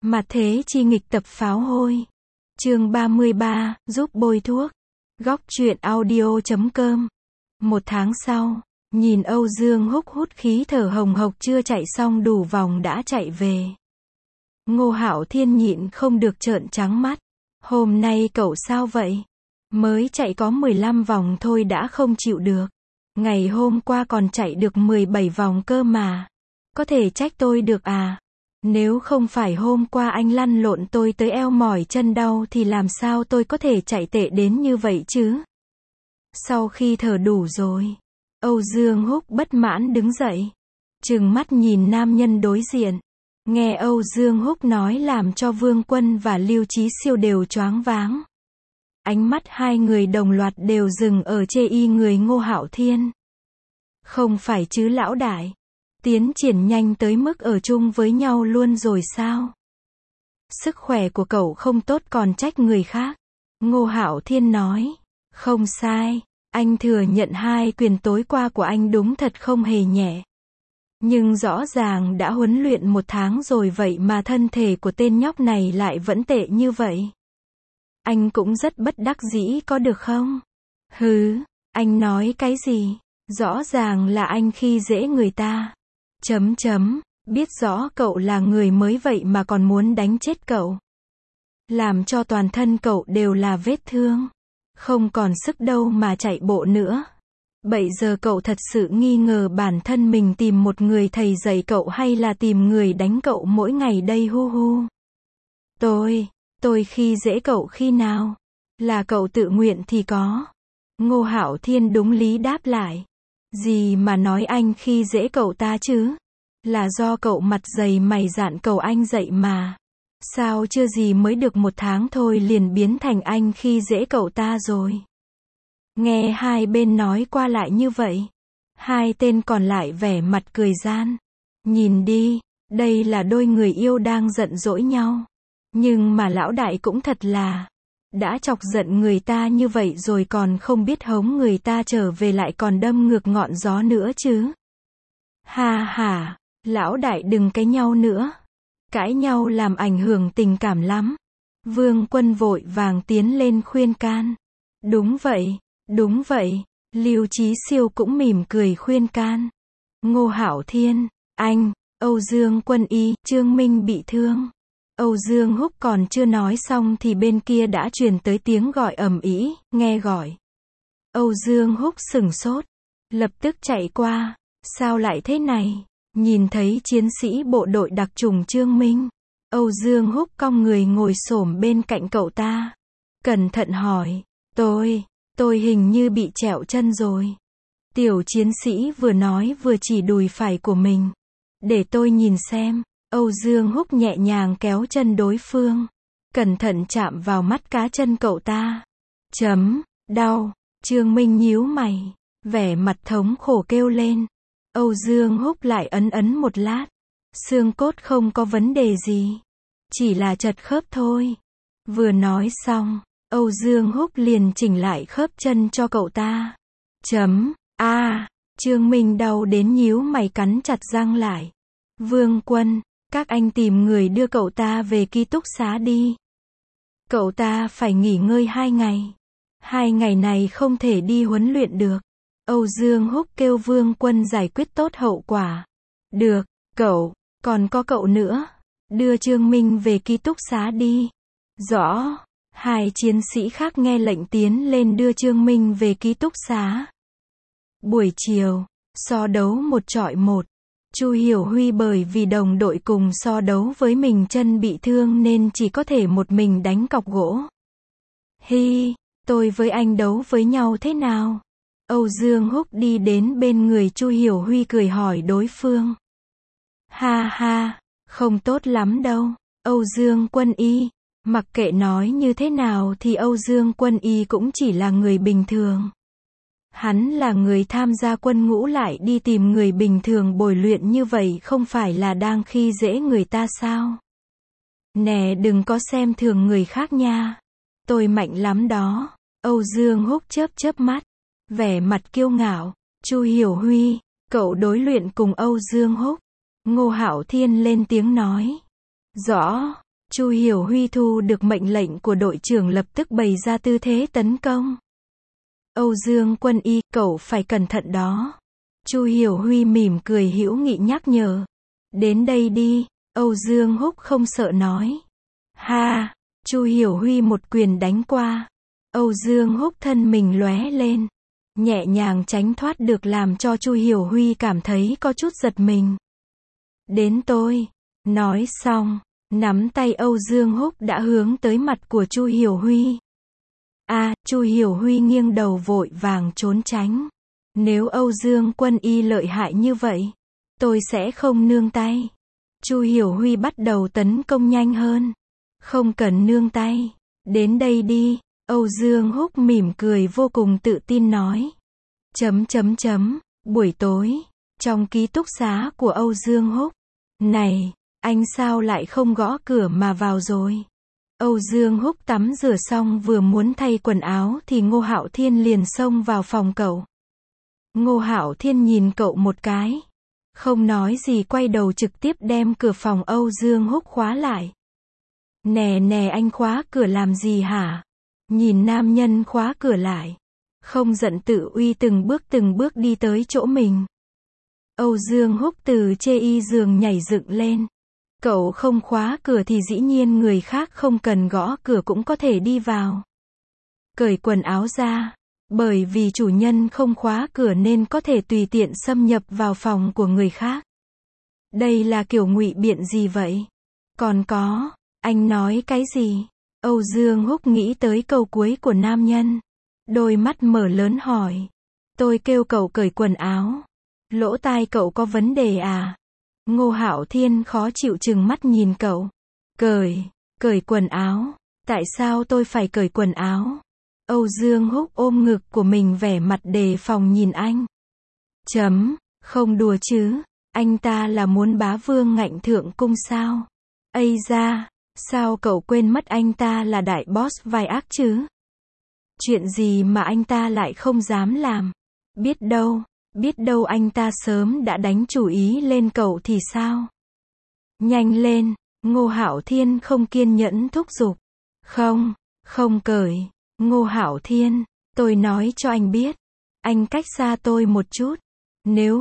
Mặt thế chi nghịch tập pháo hôi. Chương 33, giúp bôi thuốc. Góc truyện audio.com. Một tháng sau, nhìn Âu Dương Húc hút khí thở hồng hộc chưa chạy xong đủ vòng đã chạy về. Ngô Hạo Thiên nhịn không được trợn trắng mắt. Hôm nay cậu sao vậy? Mới chạy có 15 vòng thôi đã không chịu được. Ngày hôm qua còn chạy được 17 vòng cơ mà. Có thể trách tôi được à? Nếu không phải hôm qua anh lăn lộn tôi tới eo mỏi chân đau thì làm sao tôi có thể chạy tệ đến như vậy chứ? Sau khi thở đủ rồi, Âu Dương Húc bất mãn đứng dậy, trừng mắt nhìn nam nhân đối diện. Nghe Âu Dương Húc nói làm cho Vương Quân và Lưu Chí Siêu đều choáng váng. Ánh mắt hai người đồng loạt đều dừng ở chê y người Ngô Hạo Thiên. Không phải chứ lão đại? Tiến triển nhanh tới mức ở chung với nhau luôn rồi sao? Sức khỏe của cậu không tốt còn trách người khác. Ngô Hạo Thiên nói. Không sai, anh thừa nhận hai quyền tối qua của anh đúng thật không hề nhẹ. Nhưng rõ ràng đã huấn luyện 1 tháng rồi vậy mà thân thể của tên nhóc này lại vẫn tệ như vậy. Anh cũng rất bất đắc dĩ có được không? Hứ, anh nói cái gì? Rõ ràng là anh khi dễ người ta. Biết rõ cậu là người mới vậy mà còn muốn đánh chết cậu. Làm cho toàn thân cậu đều là vết thương. Không còn sức đâu mà chạy bộ nữa. Bây giờ cậu thật sự nghi ngờ bản thân mình tìm một người thầy dạy cậu hay là tìm người đánh cậu mỗi ngày đây hu hu. Tôi khi dễ cậu khi nào? Là cậu tự nguyện thì có. Ngô Hạo Thiên đúng lý đáp lại. Gì mà nói anh khi dễ cậu ta chứ? Là do cậu mặt dày mày dạn cầu anh dậy mà. Sao chưa gì mới được 1 tháng thôi liền biến thành anh khi dễ cậu ta rồi. Nghe hai bên nói qua lại như vậy. Hai tên còn lại vẻ mặt cười gian. Nhìn đi, đây là đôi người yêu đang giận dỗi nhau. Nhưng mà lão đại cũng thật là. Đã chọc giận người ta như vậy rồi còn không biết hống người ta trở về lại còn đâm ngược ngọn gió nữa chứ. Ha ha, lão đại đừng cãi nhau nữa. Cãi nhau làm ảnh hưởng tình cảm lắm. Vương Quân vội vàng tiến lên khuyên can. Đúng vậy, Lưu Chí Siêu cũng mỉm cười khuyên can. Ngô Hạo Thiên, anh, Âu Dương Quân y, Trương Minh bị thương. Âu Dương Húc còn chưa nói xong thì bên kia đã truyền tới tiếng gọi ầm ĩ, nghe gọi. Âu Dương Húc sửng sốt, lập tức chạy qua, sao lại thế này? Nhìn thấy chiến sĩ bộ đội đặc chủng Trương Minh, Âu Dương Húc cong người ngồi xổm bên cạnh cậu ta. Cẩn thận hỏi, tôi hình như bị trẹo chân rồi. Tiểu chiến sĩ vừa nói vừa chỉ đùi phải của mình. Để tôi nhìn xem. Âu Dương Húc nhẹ nhàng kéo chân đối phương. Cẩn thận chạm vào mắt cá chân cậu ta. Đau. Trương Minh nhíu mày. Vẻ mặt thống khổ kêu lên. Âu Dương Húc lại ấn một lát. Xương cốt không có vấn đề gì. Chỉ là chật khớp thôi. Vừa nói xong, Âu Dương Húc liền chỉnh lại khớp chân cho cậu ta. Trương Minh đau đến nhíu mày cắn chặt răng lại. Vương Quân, các anh tìm người đưa cậu ta về ký túc xá đi. Cậu ta phải nghỉ ngơi 2 ngày. 2 ngày này không thể đi huấn luyện được. Âu Dương Húc kêu Vương Quân giải quyết tốt hậu quả. Được, còn có cậu nữa. Đưa Trương Minh về ký túc xá đi. Rõ. 2 chiến sĩ khác nghe lệnh tiến lên đưa Trương Minh về ký túc xá. Buổi chiều, so đấu 1 chọi 1. Chu Hiểu Huy bởi vì đồng đội cùng so đấu với mình chân bị thương nên chỉ có thể một mình đánh cọc gỗ. Hi, tôi với anh đấu với nhau thế nào? Âu Dương Húc đi đến bên người Chu Hiểu Huy cười hỏi đối phương. Ha ha, không tốt lắm đâu. Âu Dương Quân y, mặc kệ nói như thế nào thì Âu Dương Quân y cũng chỉ là người bình thường. Hắn là người tham gia quân ngũ lại đi tìm người bình thường bồi luyện như vậy không phải là đang khi dễ người ta sao? Nè đừng có xem thường người khác nha. Tôi mạnh lắm đó. Âu Dương Húc chớp mắt. Vẻ mặt kiêu ngạo. Chu Hiểu Huy, cậu đối luyện cùng Âu Dương Húc. Ngô Hạo Thiên lên tiếng nói. Rõ, Chu Hiểu Huy thu được mệnh lệnh của đội trưởng lập tức bày ra tư thế tấn công. Âu Dương Quân Y, cậu phải cẩn thận đó. Chu Hiểu Huy mỉm cười hữu nghị nhắc nhở. Đến đây đi, Âu Dương Húc không sợ nói. Ha, Chu Hiểu Huy một quyền đánh qua. Âu Dương Húc thân mình lóe lên, nhẹ nhàng tránh thoát được làm cho Chu Hiểu Huy cảm thấy có chút giật mình. Đến tôi. Nói xong, nắm tay Âu Dương Húc đã hướng tới mặt của Chu Hiểu Huy. Chu Hiểu Huy nghiêng đầu vội vàng trốn tránh. Nếu Âu Dương Quân Y lợi hại như vậy, tôi sẽ không nương tay. Chu Hiểu Huy bắt đầu tấn công nhanh hơn. Không cần nương tay. Đến đây đi. Âu Dương Húc mỉm cười vô cùng tự tin nói. Buổi tối, trong ký túc xá của Âu Dương Húc. Này, anh sao lại không gõ cửa mà vào rồi? Âu Dương Húc tắm rửa xong vừa muốn thay quần áo thì Ngô Hạo Thiên liền xông vào phòng cậu. Ngô Hạo Thiên nhìn cậu một cái, không nói gì quay đầu trực tiếp đem cửa phòng Âu Dương Húc khóa lại. Nè anh khóa cửa làm gì hả? Nhìn nam nhân khóa cửa lại, không giận tự uy từng bước đi tới chỗ mình. Âu Dương Húc từ chê y giường nhảy dựng lên. Cậu không khóa cửa thì dĩ nhiên người khác không cần gõ cửa cũng có thể đi vào. Cởi quần áo ra, bởi vì chủ nhân không khóa cửa nên có thể tùy tiện xâm nhập vào phòng của người khác. Đây là kiểu ngụy biện gì vậy? Còn có, anh nói cái gì? Âu Dương Húc nghĩ tới câu cuối của nam nhân. Đôi mắt mở lớn hỏi. Tôi kêu cậu cởi quần áo. Lỗ tai cậu có vấn đề à? Ngô Hạo Thiên khó chịu trừng mắt nhìn cậu. Cởi quần áo. Tại sao tôi phải cởi quần áo? Âu Dương Húc ôm ngực của mình vẻ mặt đề phòng nhìn anh. Không đùa chứ. Anh ta là muốn bá vương ngạnh thượng cung sao? Ây da, sao cậu quên mất anh ta là đại boss vai ác chứ? Chuyện gì mà anh ta lại không dám làm? Biết đâu anh ta sớm đã đánh chủ ý lên cậu thì sao? Nhanh lên, Ngô Hạo Thiên không kiên nhẫn thúc giục. Không cởi. Ngô Hạo Thiên, tôi nói cho anh biết. Anh cách xa tôi một chút. Nếu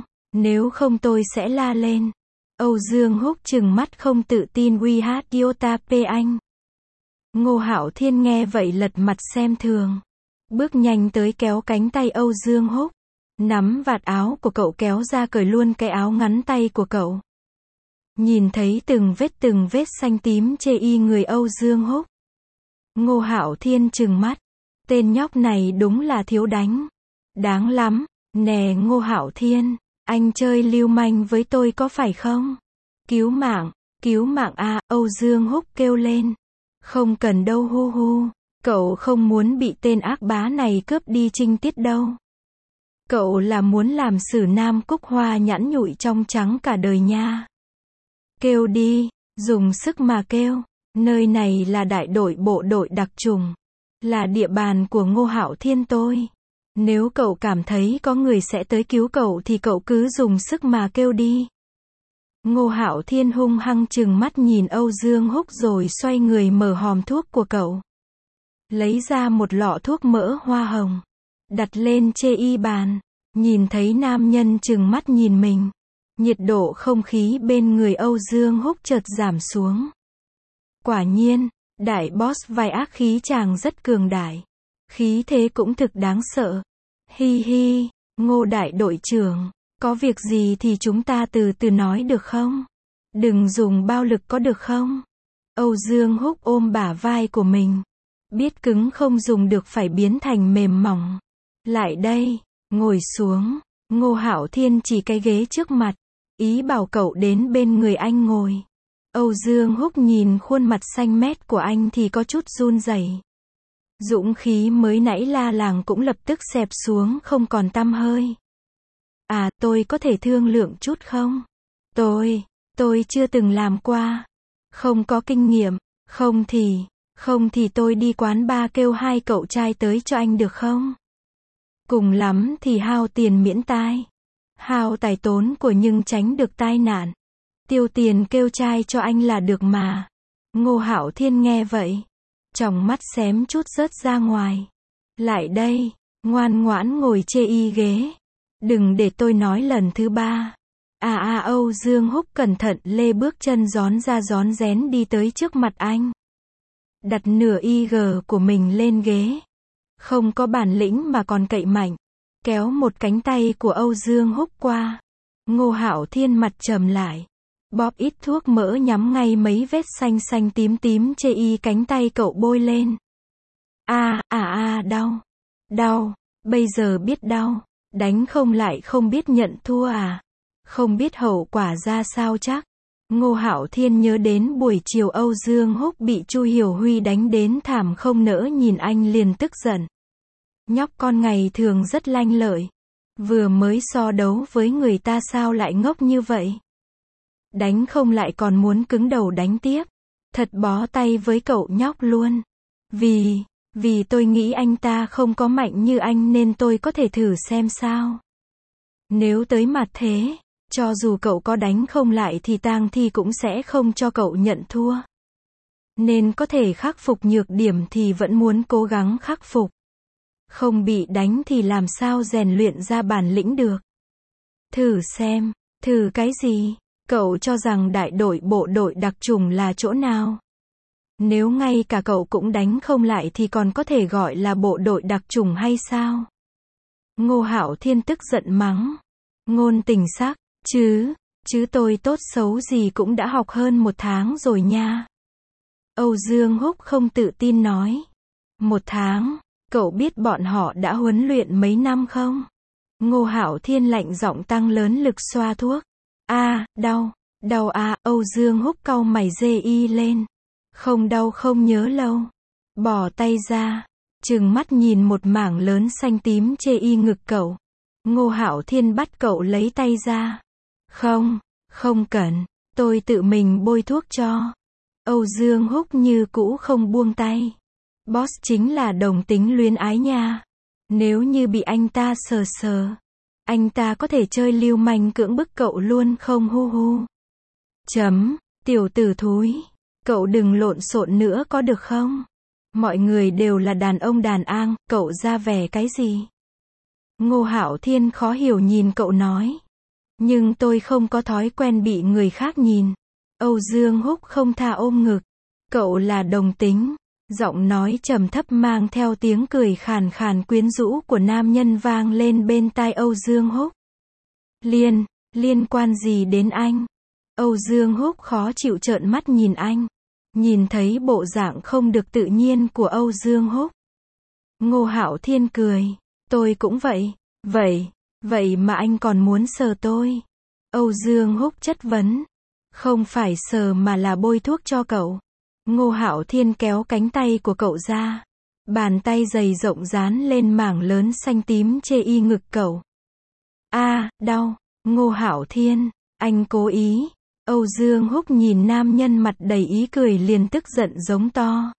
không tôi sẽ la lên. Âu Dương Húc trừng mắt không tự tin uy hát iota p anh. Ngô Hạo Thiên nghe vậy lật mặt xem thường. Bước nhanh tới kéo cánh tay Âu Dương Húc. Nắm vạt áo của cậu kéo ra cởi luôn cái áo ngắn tay của cậu. Nhìn thấy từng vết xanh tím chê y người Âu Dương Húc. Ngô Hạo Thiên trừng mắt. Tên nhóc này đúng là thiếu đánh. Đáng lắm. Nè Ngô Hạo Thiên, anh chơi lưu manh với tôi có phải không? Cứu mạng à, Âu Dương Húc kêu lên. Không cần đâu hu. Cậu không muốn bị tên ác bá này cướp đi trinh tiết đâu. Cậu là muốn làm Sử Nam Cúc Hoa nhẵn nhụi trong trắng cả đời nha. Kêu đi, dùng sức mà kêu. Nơi này là đại đội bộ đội đặc chủng. Là địa bàn của Ngô Hạo Thiên tôi. Nếu cậu cảm thấy có người sẽ tới cứu cậu thì cậu cứ dùng sức mà kêu đi. Ngô Hạo Thiên hung hăng trừng mắt nhìn Âu Dương Húc rồi xoay người mở hòm thuốc của cậu. Lấy ra một lọ thuốc mỡ hoa hồng. Đặt lên chê y bàn. Nhìn thấy nam nhân trừng mắt nhìn mình. Nhiệt độ không khí bên người Âu Dương Húc chợt giảm xuống. Quả nhiên, đại boss vai ác khí chàng rất cường đại. Khí thế cũng thực đáng sợ. Hi, Ngô đại đội trưởng, có việc gì thì chúng ta từ từ nói được không? Đừng dùng bạo lực có được không? Âu Dương Húc ôm bả vai của mình. Biết cứng không dùng được phải biến thành mềm mỏng. Lại đây, ngồi xuống. Ngô Hạo Thiên chỉ cái ghế trước mặt. Ý bảo cậu đến bên người anh ngồi. Âu Dương Húc nhìn khuôn mặt xanh mét của anh thì có chút run rẩy. Dũng khí mới nãy la làng cũng lập tức xẹp xuống không còn tăm hơi. À, tôi có thể thương lượng chút không? Tôi chưa từng làm qua. Không có kinh nghiệm. Không thì tôi đi quán bar kêu 2 cậu trai tới cho anh được không? Cùng lắm thì hao tiền miễn tai. Hao tài tốn của nhưng tránh được tai nạn. Tiêu tiền kêu trai cho anh là được mà. Ngô Hạo Thiên nghe vậy, tròng mắt xém chút rớt ra ngoài. Lại đây, ngoan ngoãn ngồi chê y ghế. Đừng để tôi nói lần thứ ba. Âu Dương Húc cẩn thận lê bước chân rón ra rón rén đi tới trước mặt anh. Đặt nửa IG của mình lên ghế. Không có bản lĩnh mà còn cậy mạnh. Kéo một cánh tay của Âu Dương Húc qua. Ngô Hạo Thiên mặt trầm lại. Bóp ít thuốc mỡ nhắm ngay mấy vết xanh xanh tím tím chê y cánh tay cậu bôi lên. Đau. Đau. Bây giờ biết đau. Đánh không lại không biết nhận thua à? Không biết hậu quả ra sao chắc. Ngô Hạo Thiên nhớ đến buổi chiều Âu Dương Húc bị Chu Hiểu Huy đánh đến thảm không nỡ nhìn anh liền tức giận. Nhóc con ngày thường rất lanh lợi. Vừa mới so đấu với người ta sao lại ngốc như vậy? Đánh không lại còn muốn cứng đầu đánh tiếp. Thật bó tay với cậu nhóc luôn. Vì tôi nghĩ anh ta không có mạnh như anh nên tôi có thể thử xem sao. Nếu tới mặt thế, cho dù cậu có đánh không lại thì tang thi cũng sẽ không cho cậu nhận thua. Nên có thể khắc phục nhược điểm thì vẫn muốn cố gắng khắc phục. Không bị đánh thì làm sao rèn luyện ra bản lĩnh được. Thử xem, thử cái gì? Cậu cho rằng đại đội bộ đội đặc chủng là chỗ nào? Nếu ngay cả cậu cũng đánh không lại thì còn có thể gọi là bộ đội đặc chủng hay sao? Ngô Hạo Thiên tức giận mắng. Ngôn Tình Sắc, chứ tôi tốt xấu gì cũng đã học hơn 1 tháng rồi nha. Âu Dương Húc không tự tin nói. 1 tháng, cậu biết bọn họ đã huấn luyện mấy năm không? Ngô Hạo Thiên lạnh giọng tăng lớn lực xoa thuốc. Đau Âu Dương Húc cau mày dê y lên. Không đau không nhớ lâu. Bỏ tay ra, trừng mắt nhìn một mảng lớn xanh tím chê y ngực cậu. Ngô Hạo Thiên bắt cậu lấy tay ra. Không cần, tôi tự mình bôi thuốc cho. Âu Dương Húc như cũ không buông tay. Boss chính là đồng tính luyến ái nha. Nếu như bị anh ta sờ, anh ta có thể chơi lưu manh cưỡng bức cậu luôn không hu. Tiểu tử thúi. Cậu đừng lộn xộn nữa có được không? Mọi người đều là đàn ông đàn an, cậu ra vẻ cái gì? Ngô Hạo Thiên khó hiểu nhìn cậu nói. Nhưng tôi không có thói quen bị người khác nhìn. Âu Dương Húc không tha ôm ngực. Cậu là đồng tính. Giọng nói trầm thấp mang theo tiếng cười khàn khàn quyến rũ của nam nhân vang lên bên tai Âu Dương Húc. Liên quan gì đến anh? Âu Dương Húc khó chịu trợn mắt nhìn anh. Nhìn thấy bộ dạng không được tự nhiên của Âu Dương Húc. Ngô Hạo Thiên cười. Tôi cũng vậy. Vậy mà anh còn muốn sờ tôi? Âu Dương Húc chất vấn. Không phải sờ mà là bôi thuốc cho cậu. Ngô Hạo Thiên kéo cánh tay của cậu ra. Bàn tay dày rộng dán lên mảng lớn xanh tím chê y ngực cậu. Đau. Ngô Hạo Thiên, anh cố ý. Âu Dương Húc nhìn nam nhân mặt đầy ý cười liền tức giận giống to.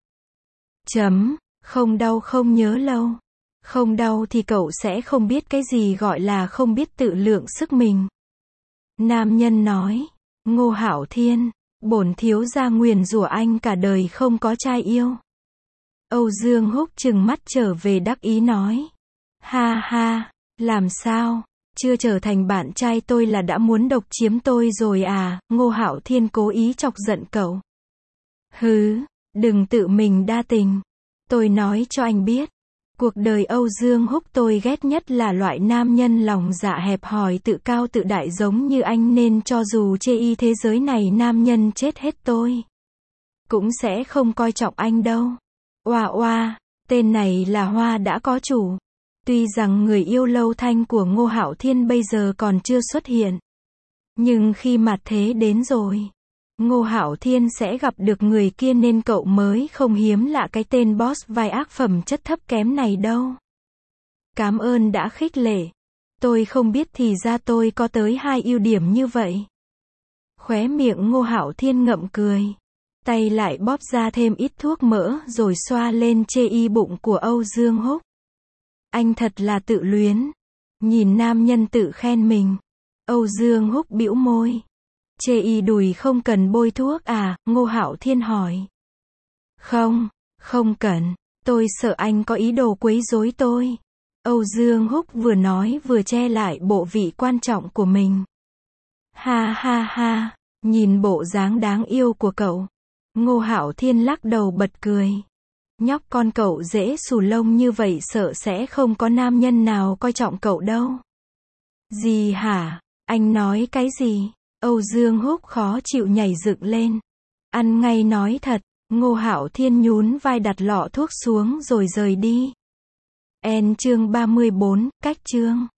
Không đau không nhớ lâu. Không đau thì cậu sẽ không biết cái gì gọi là không biết tự lượng sức mình. Nam nhân nói. Ngô Hạo Thiên, bổn thiếu gia nguyền rủa anh cả đời không có trai yêu. Âu Dương Húc trừng mắt trở về đắc ý nói. Ha, làm sao? Chưa trở thành bạn trai tôi là đã muốn độc chiếm tôi rồi à? Ngô Hạo Thiên cố ý chọc giận cậu. Hứ, đừng tự mình đa tình. Tôi nói cho anh biết. Cuộc đời Âu Dương Húc tôi ghét nhất là loại nam nhân lòng dạ hẹp hòi tự cao tự đại giống như anh nên cho dù chê y thế giới này nam nhân chết hết tôi cũng sẽ không coi trọng anh đâu. Oa, tên này là Hoa đã có chủ. Tuy rằng người yêu lâu thanh của Ngô Hạo Thiên bây giờ còn chưa xuất hiện. Nhưng khi mặt thế đến rồi, Ngô Hạo Thiên sẽ gặp được người kia nên cậu mới không hiếm lạ cái tên boss vai ác phẩm chất thấp kém này đâu. Cảm ơn đã khích lệ. Tôi không biết thì ra tôi có tới 2 ưu điểm như vậy. Khóe miệng Ngô Hạo Thiên ngậm cười. Tay lại bóp ra thêm ít thuốc mỡ rồi xoa lên chê y bụng của Âu Dương Húc. Anh thật là tự luyến. Nhìn nam nhân tự khen mình. Âu Dương Húc bĩu môi. Chê y đùi không cần bôi thuốc à, Ngô Hạo Thiên hỏi. Không, không cần, tôi sợ anh có ý đồ quấy rối tôi. Âu Dương Húc vừa nói vừa che lại bộ vị quan trọng của mình. Ha ha ha, nhìn bộ dáng đáng yêu của cậu. Ngô Hạo Thiên lắc đầu bật cười. Nhóc con cậu dễ xù lông như vậy sợ sẽ không có nam nhân nào coi trọng cậu đâu. Gì hả? Anh nói cái gì? Âu Dương Húc khó chịu nhảy dựng lên. Ăn ngay nói thật. Ngô Hạo Thiên nhún vai đặt lọ thuốc xuống rồi rời đi. Chương 34, cách chương.